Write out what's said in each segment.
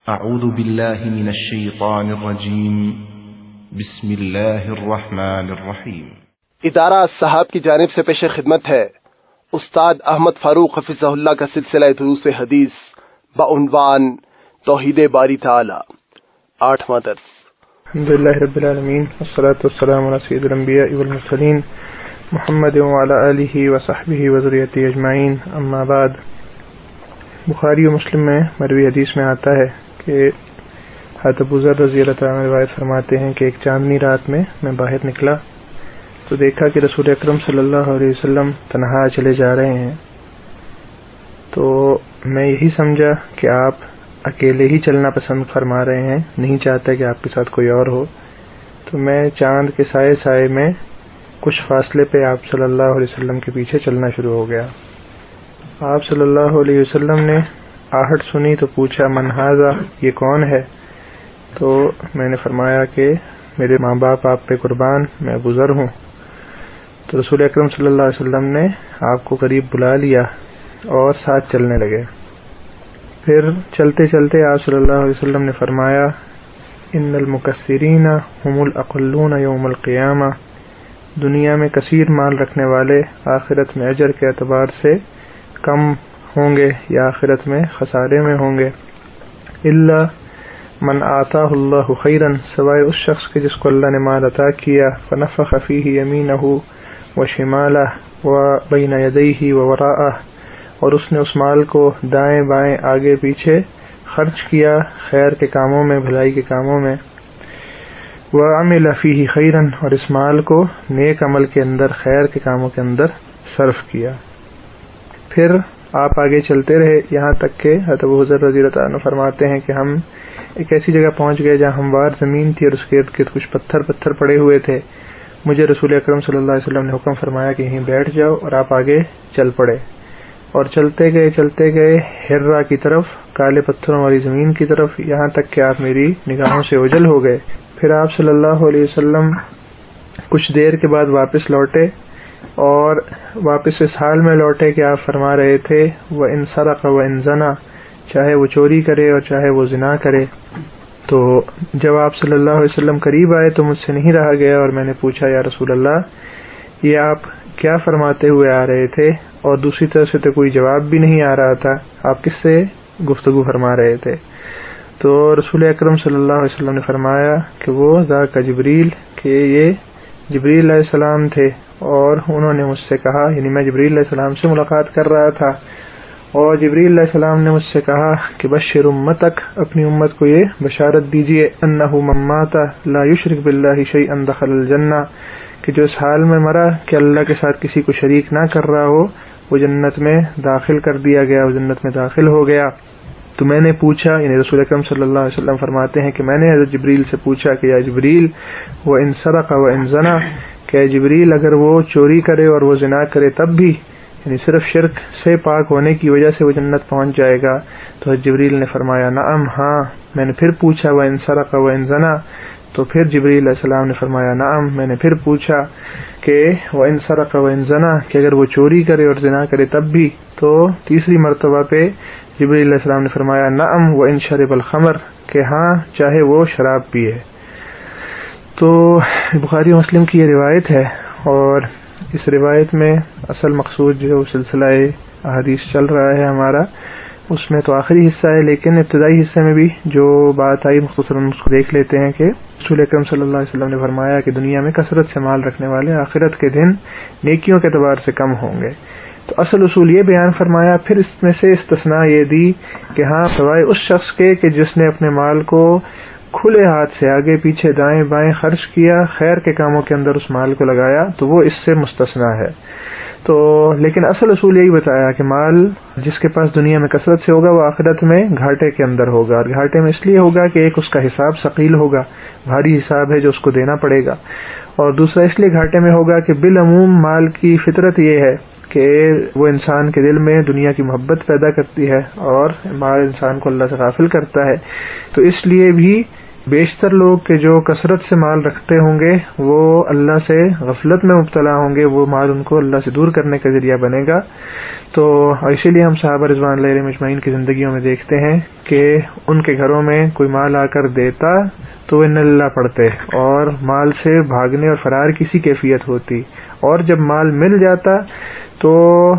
اعوذ باللہ من الشیطان الرجیم بسم اللہ الرحمن الرحیم۔ ادارہ الصحاب کی جانب سے پیش خدمت ہے استاد احمد فاروق حفظہ اللہ کا سلسلہ دروس حدیث بعنوان توحید باری تعالی، 8واں درس۔ الحمدللہ رب العالمین والصلاة والسلام علی سید الانبیاء والمرسلین محمد وعلی آلہ وصحبہ وذریتہ اجمعین، اما بعد۔ بخاری و مسلم میں مروی حدیث میں آتا ہے کہ حضرت ابو ذر رضی اللہ تعالیٰ عنہ روایت فرماتے ہیں کہ ایک چاندنی رات میں باہر نکلا تو دیکھا کہ رسول اکرم صلی اللہ علیہ وسلم تنہا چلے جا رہے ہیں، تو میں یہی سمجھا کہ آپ اکیلے ہی چلنا پسند فرما رہے ہیں، نہیں چاہتا کہ آپ کے ساتھ کوئی اور ہو، تو میں چاند کے سائے میں کچھ فاصلے پہ آپ صلی اللہ علیہ وسلم کے پیچھے چلنا شروع ہو گیا۔ آپ صلی اللہ علیہ وسلم نے آہٹ سنی تو پوچھا من ھذا، یہ کون ہے؟ تو میں نے فرمایا کہ میرے ماں باپ آپ پہ قربان، میں ابو ذر ہوں۔ تو رسول اکرم صلی اللہ علیہ وسلم نے آپ کو قریب بلا لیا اور ساتھ چلنے لگے۔ پھر چلتے چلتے آپ صلی اللہ علیہ وسلم نے فرمایا ان المکثرین هم الاقلون یوم القیامہ، دنیا میں کثیر مال رکھنے والے آخرت میں اجر کے اعتبار سے کم ہوں گے یا آخرت میں خسارے میں ہوں گے، الا من آتاہ اللہ خیرا، سوائے اس شخص کے جس کو اللہ نے مال عطا کیا، فنفخ فیہ یمینہ وشمالہ وبین یدیہ ووراءہ، اور اس نے اس مال کو دائیں بائیں آگے پیچھے خرچ کیا خیر کے کاموں میں، بھلائی کے کاموں میں، وعمل فیہ خیرا، اور اس مال کو نیک عمل کے اندر، خیر کے کاموں کے اندر صرف کیا۔ پھر آپ آگے چلتے رہے یہاں تک کہ حضرت ابو ذر رضی اللہ عنہ فرماتے ہیں کہ ہم ایک ایسی جگہ پہنچ گئے جہاں ہموار زمین تھی اور اس کے ارد گرد کچھ پتھر پڑے ہوئے تھے۔ مجھے رسول اکرم صلی اللہ علیہ وسلم نے حکم فرمایا کہ یہیں بیٹھ جاؤ اور آپ آگے چل پڑے، اور چلتے گئے ہرا کی طرف، کالے پتھروں والی زمین کی طرف، یہاں تک کہ آپ میری نگاہوں سے اوجھل ہو گئے۔ پھر آپ صلی اللہ علیہ وسلم کچھ دیر کے بعد واپس لوٹے، اور واپس اس حال میں لوٹے کہ آپ فرما رہے تھے وَإِن سَرَقَ وَإِن زَنَا، چاہے وہ چوری کرے اور چاہے وہ زنا کرے۔ تو جب آپ صلی اللہ علیہ وسلم قریب آئے تو مجھ سے نہیں رہا گیا اور میں نے پوچھا یا رسول اللہ، یہ آپ کیا فرماتے ہوئے آ رہے تھے؟ اور دوسری طرف سے تو کوئی جواب بھی نہیں آ رہا تھا، آپ کس سے گفتگو فرما رہے تھے؟ تو رسول اکرم صلی اللہ علیہ وسلم نے فرمایا کہ وہ ذاک جبریل، کہ یہ جبریل علیہ السلام تھے، اور انہوں نے مجھ سے کہا، یعنی میں جبریل علیہ السلام سے ملاقات کر رہا تھا، اور جبریل علیہ السلام نے مجھ سے کہا کہ بشر امتک، اپنی امت کو یہ بشارت دیجئے، انہ من مات لا یشرک باللہ شیئا دخل الجنہ، کہ جو اس حال میں مرا کہ اللہ کے ساتھ کسی کو شریک نہ کر رہا ہو، وہ جنت میں داخل کر دیا گیا، وہ جنت میں داخل ہو گیا۔ تو میں نے پوچھا، یعنی رسول اکرم صلی اللہ علیہ وسلم فرماتے ہیں کہ میں نے حضرت جبریل سے پوچھا کہ یا جبریل وَإِن سَرَقَ وَإِن زَنَا، کہ جبریل اگر وہ چوری کرے اور وہ زنا کرے تب بھی، یعنی صرف شرک سے پاک ہونے کی وجہ سے وہ جنت پہنچ جائے گا؟ تو حضرت جبریل نے فرمایا نعم، ہاں۔ میں نے پھر پوچھا وَإِن سَرَقَ وَإِن زَنَا، تو پھر جبریل علیہ السلام نے فرمایا نعم۔ میں نے پھر پوچھا کہ وَإِن سَرَقَ وَإِن زَنَا، کہ اگر وہ چوری کرے اور زنا کرے تب بھی؟ تو تیسری مرتبہ پہ جبریل علیہ السلام نے فرمایا نعم وَإِن شَرِبَ الْخَمْرَ، کہ ہاں چاہے وہ شراب پیے۔ تو بخاری و مسلم کی یہ روایت ہے، اور اس روایت میں اصل مقصود جو سلسلہ احادیث چل رہا ہے ہمارا، اس میں تو آخری حصہ ہے، لیکن ابتدائی حصے میں بھی جو بات آئی مختصراً اس کو دیکھ لیتے ہیں کہ رسول اکرم صلی اللہ علیہ وسلم نے فرمایا کہ دنیا میں کثرت سے مال رکھنے والے آخرت کے دن نیکیوں کے اعتبار سے کم ہوں گے۔ تو اصل اصول یہ بیان فرمایا، پھر اس میں سے استثناء یہ دی کہ ہاں سوائے اس شخص کے کہ جس نے اپنے مال کو کھلے ہاتھ سے آگے پیچھے دائیں بائیں خرچ کیا، خیر کے کاموں کے اندر اس مال کو لگایا، تو وہ اس سے مستثنیٰ ہے۔ تو لیکن اصل اصول یہی بتایا کہ مال جس کے پاس دنیا میں کثرت سے ہوگا وہ آخرت میں گھاٹے کے اندر ہوگا، اور گھاٹے میں اس لیے ہوگا کہ ایک اس کا حساب ثقیل ہوگا، بھاری حساب ہے جو اس کو دینا پڑے گا، اور دوسرا اس لیے گھاٹے میں ہوگا کہ بالعموم مال کی فطرت یہ ہے کہ وہ انسان کے دل میں دنیا کی محبت پیدا کرتی ہے، اور مال انسان کو اللہ سے غافل کرتا ہے۔ تو اس لیے بھی بیشتر لوگ کہ جو کثرت سے مال رکھتے ہوں گے وہ اللہ سے غفلت میں مبتلا ہوں گے، وہ مال ان کو اللہ سے دور کرنے کا ذریعہ بنے گا۔ تو اسی لیے ہم صحابہ رضوان اللہ علیہم اجمعین کی زندگیوں میں دیکھتے ہیں کہ ان کے گھروں میں کوئی مال آ کر دیتا تو وہ ان اللہ پڑھتے اور مال سے بھاگنے اور فرار کسی کیفیت ہوتی، اور جب مال مل جاتا تو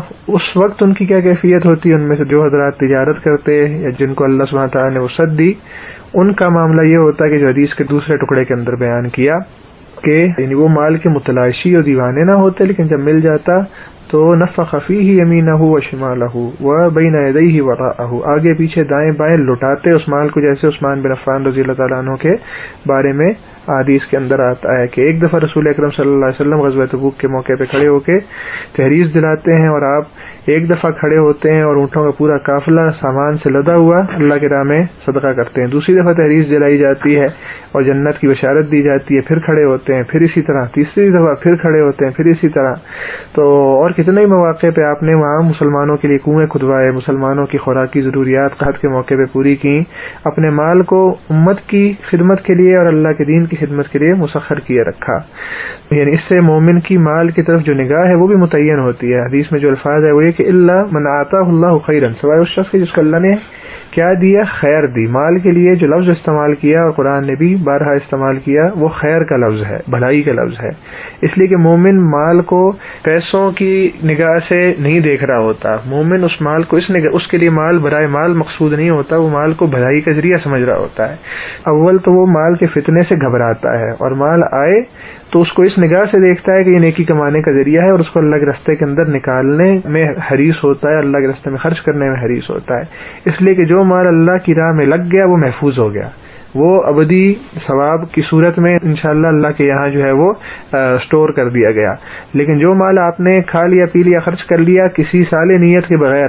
اس وقت ان کی کیا کیفیت ہوتی۔ ان میں سے جو حضرات تجارت کرتے یا جن کو اللہ سبحانہ تعالیٰ نے وسعت دی، ان کا معاملہ یہ ہوتا ہے کہ جو حدیث کے دوسرے ٹکڑے کے اندر بیان کیا کہ یعنی وہ مال کے متلاشی اور دیوانے نہ ہوتے، لیکن جب مل جاتا تو نفخ فیہ یمینہ و شمالہ و بین یدیہ وراءہ، آگے پیچھے دائیں بائیں لٹاتے اس مال کو، جیسے عثمان بن عفان رضی اللہ تعالیٰ عنہ کے بارے میں حدیث کے اندر آتا ہے کہ ایک دفعہ رسول اکرم صلی اللہ علیہ وسلم غزوہ تبوک کے موقع پہ کھڑے ہو کے تحریر دلاتے ہیں، اور آپ ایک دفعہ کھڑے ہوتے ہیں اور اونٹوں کا پورا قافلہ سامان سے لدا ہوا اللہ کے راہ میں صدقہ کرتے ہیں، دوسری دفعہ تحریر دلائی جاتی ہے اور جنت کی بشارت دی جاتی ہے، پھر کھڑے ہوتے ہیں، پھر اسی طرح تیسری دفعہ پھر کھڑے ہوتے ہیں، پھر اسی طرح۔ تو اور کتنے ہی مواقع پہ آپ نے وہاں مسلمانوں کے لیے کنویں کھدوائے، مسلمانوں کی خوراکی ضروریات قحط کے موقع پہ پوری کی، اپنے مال کو امت کی خدمت کے لیے اور اللہ کے دین کی خدمت کے لیے مسخر کیے رکھا۔ یعنی اس سے مومن کی مال کی طرف جو نگاہ ہے وہ بھی متعین ہوتی ہے۔ حدیث میں جو الفاظ ہے وہ یہ کہ اللہ من آتاہ اللہ خیرا، سوائے اس شخص کے جس کو اللہ نے کیا دیا، خیر دی۔ مال کے لیے جو لفظ استعمال کیا اور قرآن نے بھی بارہا استعمال کیا وہ خیر کا لفظ ہے، بھلائی کا لفظ ہے، اس لیے کہ مومن مال کو پیسوں کی نگاہ سے نہیں دیکھ رہا ہوتا، مومن اس مال کو اس کے لیے مال برائے مال مقصود نہیں ہوتا، وہ مال کو بھلائی کا ذریعہ سمجھ رہا ہوتا ہے۔ اول تو وہ مال کے فتنے سے گھبراتا ہے، اور مال آئے تو اس کو اس نگاہ سے دیکھتا ہے کہ یہ نیکی کمانے کا ذریعہ ہے، اور اس کو اللہ کے راستے کے اندر نکالنے میں حریص ہوتا ہے، اللہ کے راستے میں خرچ کرنے میں حریص ہوتا ہے، اس لیے کہ جو مال اللہ کی راہ میں لگ گیا وہ محفوظ ہو گیا، وہ ابدی ثواب کی صورت میں انشاءاللہ اللہ کے یہاں جو ہے وہ سٹور کر دیا گیا۔ لیکن جو مال آپ نے کھا لیا پی لیا خرچ کر لیا کسی صالح نیت کے بغیر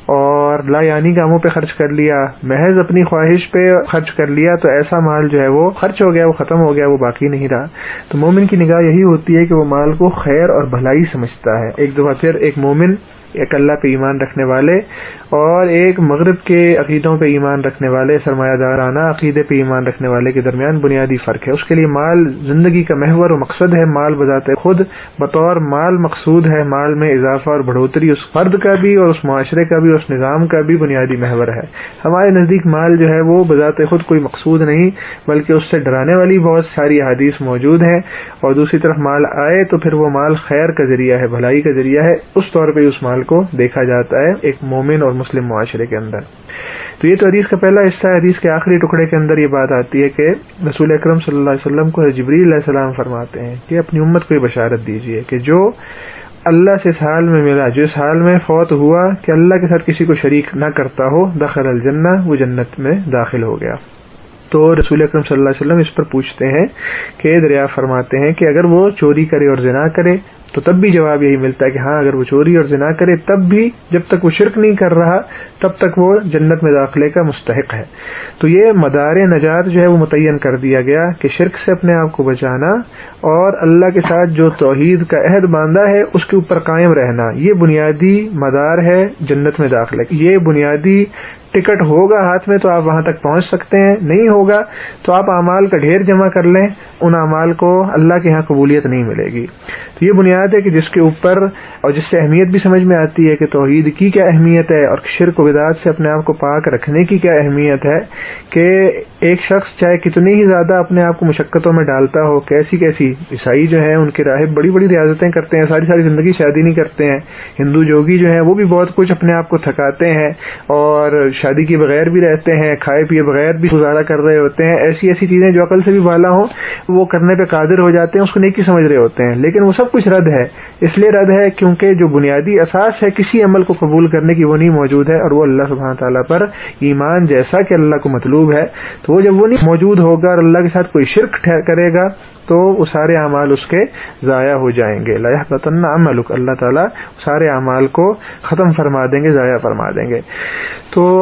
اور لا یعنی کاموں پہ خرچ کر لیا، محض اپنی خواہش پہ خرچ کر لیا، تو ایسا مال جو ہے وہ خرچ ہو گیا، وہ ختم ہو گیا، وہ باقی نہیں رہا۔ تو مومن کی نگاہ یہی ہوتی ہے کہ وہ مال کو خیر اور بھلائی سمجھتا ہے۔ ایک دفعہ پھر ایک مومن، ایک اللہ پہ ایمان رکھنے والے اور ایک مغرب کے عقیدوں پہ ایمان رکھنے والے، سرمایہ دارانہ عقیدے پہ ایمان رکھنے والے کے درمیان بنیادی فرق ہے۔ اس کے لیے مال زندگی کا محور و مقصد ہے، مال بذات خود بطور مال مقصود ہے، مال میں اضافہ اور بڑھوتری اس فرد کا بھی اور اس معاشرے کا بھی، اس نظام کا بھی بنیادی محور ہے۔ ہمارے نزدیک مال جو ہے وہ بذات خود کوئی مقصود نہیں، بلکہ اس سے ڈرانے والی بہت ساری احادیث موجود ہیں، اور دوسری طرف مال آئے تو پھر وہ مال خیر کا ذریعہ ہے، بھلائی کا ذریعہ ہے، اس طور پہ اس مال کو دیکھا جاتا ہے ایک مومن اور مسلم معاشرے کے اندر۔ تو یہ تو حدیث کا پہلا حصہ ہے۔ حدیث کے آخری ٹکڑے کے اندر یہ بات آتی ہے کہ رسول اکرم صلی اللہ علیہ وسلم کو جبریل علیہ السلام فرماتے ہیں کہ اپنی امت کو یہ بشارت دیجیے کہ جو اللہ سے اس حال میں ملا، جو اس حال میں فوت ہوا کہ اللہ کے ساتھ کسی کو شریک نہ کرتا ہو، دخل الجنہ، وہ جنت میں داخل ہو گیا۔ تو رسول اکرم صلی اللہ علیہ وسلم اس پر پوچھتے ہیں کہ دریافت فرماتے ہیں کہ اگر وہ چوری کرے اور زنا کرے تو تب بھی جواب یہی ملتا ہے کہ ہاں، اگر وہ چوری اور زنا کرے تب بھی، جب تک وہ شرک نہیں کر رہا تب تک وہ جنت میں داخلے کا مستحق ہے۔ تو یہ مدار نجات جو ہے وہ متعین کر دیا گیا کہ شرک سے اپنے آپ کو بچانا اور اللہ کے ساتھ جو توحید کا عہد باندھا ہے اس کے اوپر قائم رہنا، یہ بنیادی مدار ہے جنت میں داخلے، یہ بنیادی ٹکٹ ہوگا ہاتھ میں تو آپ وہاں تک پہنچ سکتے ہیں، نہیں ہوگا تو آپ اعمال کا ڈھیر جمع کر لیں، ان اعمال کو اللہ کے ہاں قبولیت نہیں ملے گی۔ تو یہ بنیاد ہے کہ جس کے اوپر اور جس سے اہمیت بھی سمجھ میں آتی ہے کہ توحید کی کیا اہمیت ہے اور شرک و بدعات سے اپنے آپ کو پاک رکھنے کی کیا اہمیت ہے، کہ ایک شخص چاہے کتنی ہی زیادہ اپنے آپ کو مشقتوں میں ڈالتا ہو، کیسی عیسائی جو ہیں ان کے راہب بڑی بڑی ریاضتیں کرتے ہیں، ساری زندگی شادی نہیں کرتے ہیں، ہندو جوگی جو ہیں وہ بھی بہت کچھ اپنے آپ کو تھکاتے ہیں اور شادی کے بغیر بھی رہتے ہیں، کھائے پیے بغیر بھی گزارا کر رہے ہوتے ہیں، ایسی چیزیں جو عقل سے بھی بالا ہوں وہ کرنے پہ قادر ہو جاتے ہیں، اس کو نیکی سمجھ رہے ہوتے ہیں، لیکن وہ سب کچھ رد ہے۔ اس لیے رد ہے کیونکہ جو بنیادی اساس ہے کسی عمل کو قبول کرنے کی وہ نہیں موجود ہے، اور وہ اللہ سبحانہ تعالیٰ پر ایمان جیسا کہ اللہ کو مطلوب ہے، تو وہ جب وہ نہیں موجود ہوگا اور اللہ کے ساتھ کوئی شرک کرے گا تو وہ سارے اعمال اس کے ضائع ہو جائیں گے۔ لا يحبطن عملک، اللہ تعالیٰ سارے اعمال کو ختم فرما دیں گے، ضائع فرما دیں گے۔ تو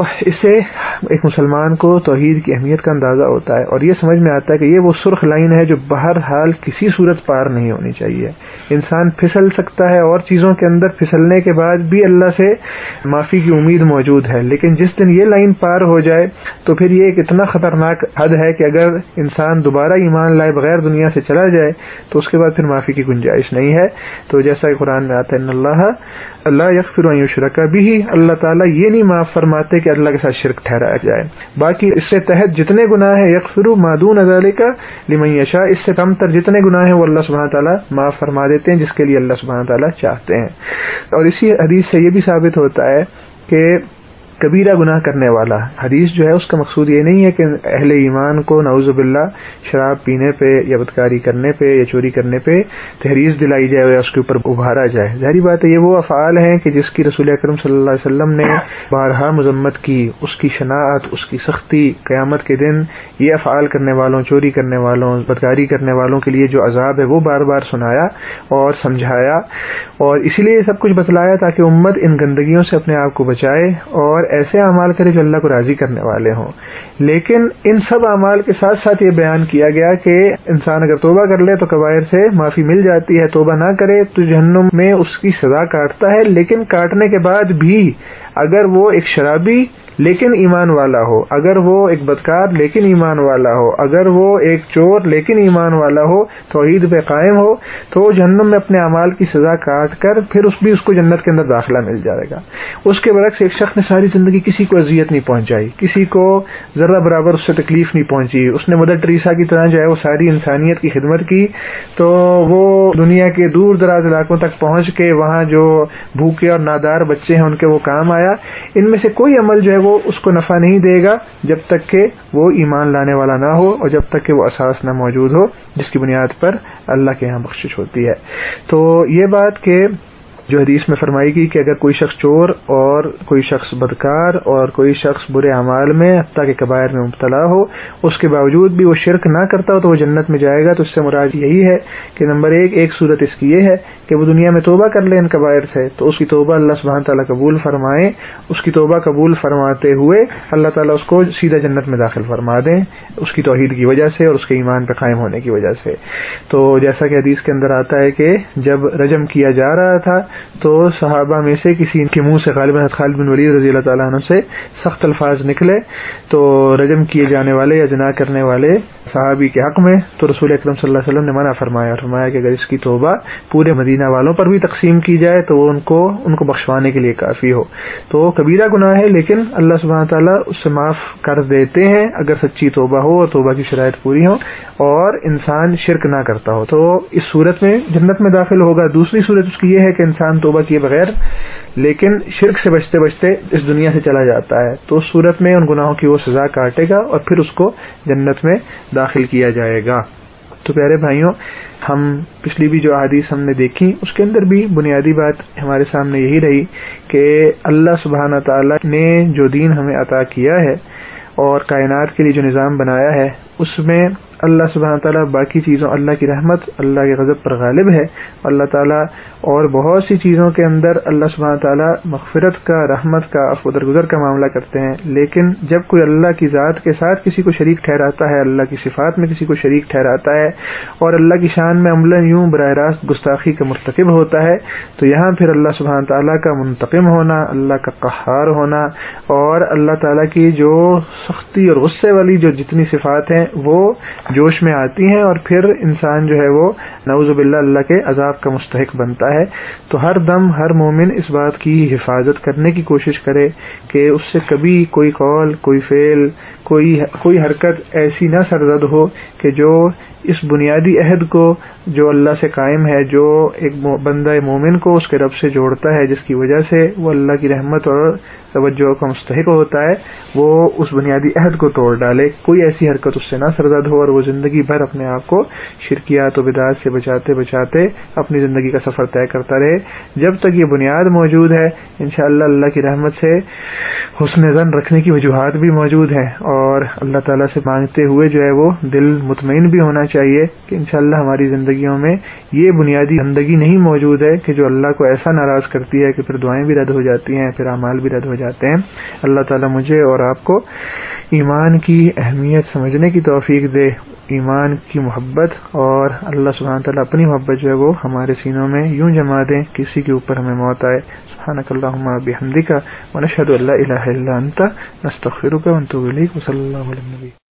اس سے ایک مسلمان کو توحید کی اہمیت کا اندازہ ہوتا ہے اور یہ سمجھ میں آتا ہے کہ یہ وہ سرخ لائن ہے جو بہرحال کسی صورت پار نہیں ہونی چاہیے. انسان پھسل سکتا ہے اور چیزوں کے اندر پھسلنے کے بعد بھی اللہ سے معافی کی امید موجود ہے، لیکن جس دن یہ لائن پار ہو جائے تو پھر یہ ایک اتنا خطرناک حد ہے کہ اگر انسان دوبارہ ایمان لائے بغیر دنیا سے چلا جائے تو اس کے بعد پھر معافی کی گنجائش نہیں ہے. تو جیسا کہ قرآن میں آتا ہے ان اللہ لا یغفر ان یشرک بہ، اللہ تعالیٰ یہ نہیں معاف فرماتے کہ اللہ کے ساتھ شرک ٹھہرایا جائے. باقی اس سے تحت جتنے گناہ ہیں یغفر ما دون ذلک لمن یشاء، اس سے کم تر جتنے گناہ ہیں وہ اللہ سبحانہ تعالیٰ معاف فرما دیتے ہیں جس کے لیے اللہ سبحانہ تعالیٰ چاہتے ہیں. اور اسی حدیث سے یہ بھی ثابت ہوتا ہے کہ کبیرہ گناہ کرنے والا، حدیث جو ہے اس کا مقصود یہ نہیں ہے کہ اہل ایمان کو نعوذ باللہ شراب پینے پہ یا بدکاری کرنے پہ یا چوری کرنے پہ تحریض دلائی جائے یا اس کے اوپر ابھارا جائے. ظاہری بات ہے یہ وہ افعال ہیں کہ جس کی رسول اکرم صلی اللہ علیہ وسلم نے بارہا مذمت کی، اس کی شناعت، اس کی سختی. قیامت کے دن یہ افعال کرنے والوں، چوری کرنے والوں، بدکاری کرنے والوں کے لیے جو عذاب ہے وہ بار بار سنایا اور سمجھایا، اور اسی لیے یہ سب کچھ بتلایا تاکہ امت ان گندگیوں سے اپنے آپ کو بچائے اور ایسے اعمال کرے جو اللہ کو راضی کرنے والے ہوں. لیکن ان سب اعمال کے ساتھ ساتھ یہ بیان کیا گیا کہ انسان اگر توبہ کر لے تو کبائر سے معافی مل جاتی ہے، توبہ نہ کرے تو جہنم میں اس کی سزا کاٹتا ہے. لیکن کاٹنے کے بعد بھی اگر وہ ایک شرابی لیکن ایمان والا ہو، اگر وہ ایک بدکار لیکن ایمان والا ہو، اگر وہ ایک چور لیکن ایمان والا ہو، توحید پہ قائم ہو، تو جہنم میں اپنے اعمال کی سزا کاٹ کر پھر اس کو جنت کے اندر داخلہ مل جائے گا. اس کے برعکس ایک شخص نے ساری زندگی کسی کو اذیت نہیں پہنچائی، کسی کو ذرہ برابر اس سے تکلیف نہیں پہنچی، اس نے مدر ٹریسا کی طرح جو ہے وہ ساری انسانیت کی خدمت کی، تو وہ دنیا کے دور دراز علاقوں تک پہنچ کے وہاں جو بھوکے اور نادار بچے ہیں ان کے وہ کام آیا. ان میں سے کوئی عمل جو ہے وہ اس کو نفع نہیں دے گا جب تک کہ وہ ایمان لانے والا نہ ہو اور جب تک کہ وہ اساس نہ موجود ہو جس کی بنیاد پر اللہ کے ہاں بخشش ہوتی ہے. تو یہ بات کہ جو حدیث میں فرمائی گئی کہ اگر کوئی شخص چور اور کوئی شخص بدکار اور کوئی شخص برے اعمال میں حتیٰ کہ کبائر میں مبتلا ہو، اس کے باوجود بھی وہ شرک نہ کرتا ہو تو وہ جنت میں جائے گا، تو اس سے مراد یہی ہے کہ نمبر ایک صورت اس کی یہ ہے کہ وہ دنیا میں توبہ کر لے ان کبائر سے تو اس کی توبہ اللہ سبحانہ تعالیٰ قبول فرمائیں. اس کی توبہ قبول فرماتے ہوئے اللہ تعالیٰ اس کو سیدھا جنت میں داخل فرما دیں اس کی توحید کی وجہ سے اور اس کے ایمان پہ قائم ہونے کی وجہ سے. تو جیسا کہ حدیث کے اندر آتا ہے کہ جب رجم کیا جا رہا تھا تو صحابہ میں سے کسی کے منہ سے غالباً خالد بن ولید رضی اللہ تعالیٰ عنہ سے سخت الفاظ نکلے تو رجم کیے جانے والے یا زنا کرنے والے صحابی کے حق میں تو رسول اکرم صلی اللہ علیہ وسلم نے منع فرمایا کہ اگر اس کی توبہ پورے مدینہ والوں پر بھی تقسیم کی جائے تو وہ ان کو بخشوانے کے لیے کافی ہو. تو کبیرہ گناہ ہے لیکن اللہ سبحانہ تعالیٰ اس سے معاف کر دیتے ہیں اگر سچی توبہ ہو اور توبہ کی شرائط پوری ہو اور انسان شرک نہ کرتا ہو، تو اس صورت میں جنت میں داخل ہوگا. دوسری صورت اس کی یہ ہے کہ انسان توبہ کیے بغیر لیکن شرک سے بچتے بچتے اس دنیا سے چلا جاتا ہے، تو اس صورت میں ان گناہوں کی وہ سزا کاٹے گا اور پھر اس کو جنت میں داخل کیا جائے گا. تو پیارے بھائیوں، ہم پچھلی بھی جو احادیث ہم نے دیکھی اس کے اندر بھی بنیادی بات ہمارے سامنے یہی رہی کہ اللہ سبحانہ تعالیٰ نے جو دین ہمیں عطا کیا ہے اور کائنات کے لیے جو نظام بنایا ہے اس میں اللہ سبحانہ تعالیٰ باقی چیزوں اللہ کی رحمت اللہ کے غضب پر غالب ہے. اللہ تعالیٰ اور بہت سی چیزوں کے اندر اللہ سبحانہ تعالیٰ مغفرت کا، رحمت کا، عفو درگزر کا معاملہ کرتے ہیں. لیکن جب کوئی اللہ کی ذات کے ساتھ کسی کو شریک ٹھہراتا ہے، اللہ کی صفات میں کسی کو شریک ٹھہراتا ہے اور اللہ کی شان میں عملاً یوں براہ راست گستاخی کا مرتکب ہوتا ہے، تو یہاں پھر اللہ سبحانہ تعالیٰ کا منتقم ہونا، اللہ کا قہار ہونا اور اللہ تعالیٰ کی جو سختی اور غصے والی جو جتنی صفات ہیں وہ جوش میں آتی ہیں اور پھر انسان جو ہے وہ نعوذ باللہ اللہ کے عذاب کا مستحق بنتا ہے. تو ہر دم ہر مومن اس بات کی حفاظت کرنے کی کوشش کرے کہ اس سے کبھی کوئی قول، کوئی فعل، کوئی حرکت ایسی نہ سرزد ہو کہ جو اس بنیادی عہد کو جو اللہ سے قائم ہے، جو ایک بندہ مومن کو اس کے رب سے جوڑتا ہے جس کی وجہ سے وہ اللہ کی رحمت اور توجہ کا مستحق ہوتا ہے، وہ اس بنیادی عہد کو توڑ ڈالے. کوئی ایسی حرکت اس سے نہ سرزد ہو اور وہ زندگی بھر اپنے آپ کو شرکیات و بدعات سے بچاتے بچاتے اپنی زندگی کا سفر طے کرتا رہے. جب تک یہ بنیاد موجود ہے انشاءاللہ اللہ کی رحمت سے حسن ظن رکھنے کی وجوہات بھی موجود ہیں اور اللہ تعالیٰ سے مانگتے ہوئے جو ہے وہ دل مطمئن بھی ہونا چاہیے کہ انشاءاللہ ہماری زندگیوں میں یہ بنیادی گندگی نہیں موجود ہے کہ جو اللہ کو ایسا ناراض کرتی ہے کہ پھر دعائیں بھی رد ہو جاتی ہیں، پھر اعمال بھی رد ہو جاتے ہیں۔ اللہ تعالیٰ مجھے اور آپ کو ایمان کی اہمیت سمجھنے کی توفیق دے، ایمان کی محبت، اور اللہ سبحانہ تعالیٰ اپنی محبت جو ہے وہ ہمارے سینوں میں یوں جما دیں کسی کے اوپر ہمیں موت آئے۔ سبحانک اللہم بحمدک ونشہد ان لا الہ الا انت نستغفرک ونتوب الیک، وصلی اللہ علی النبی۔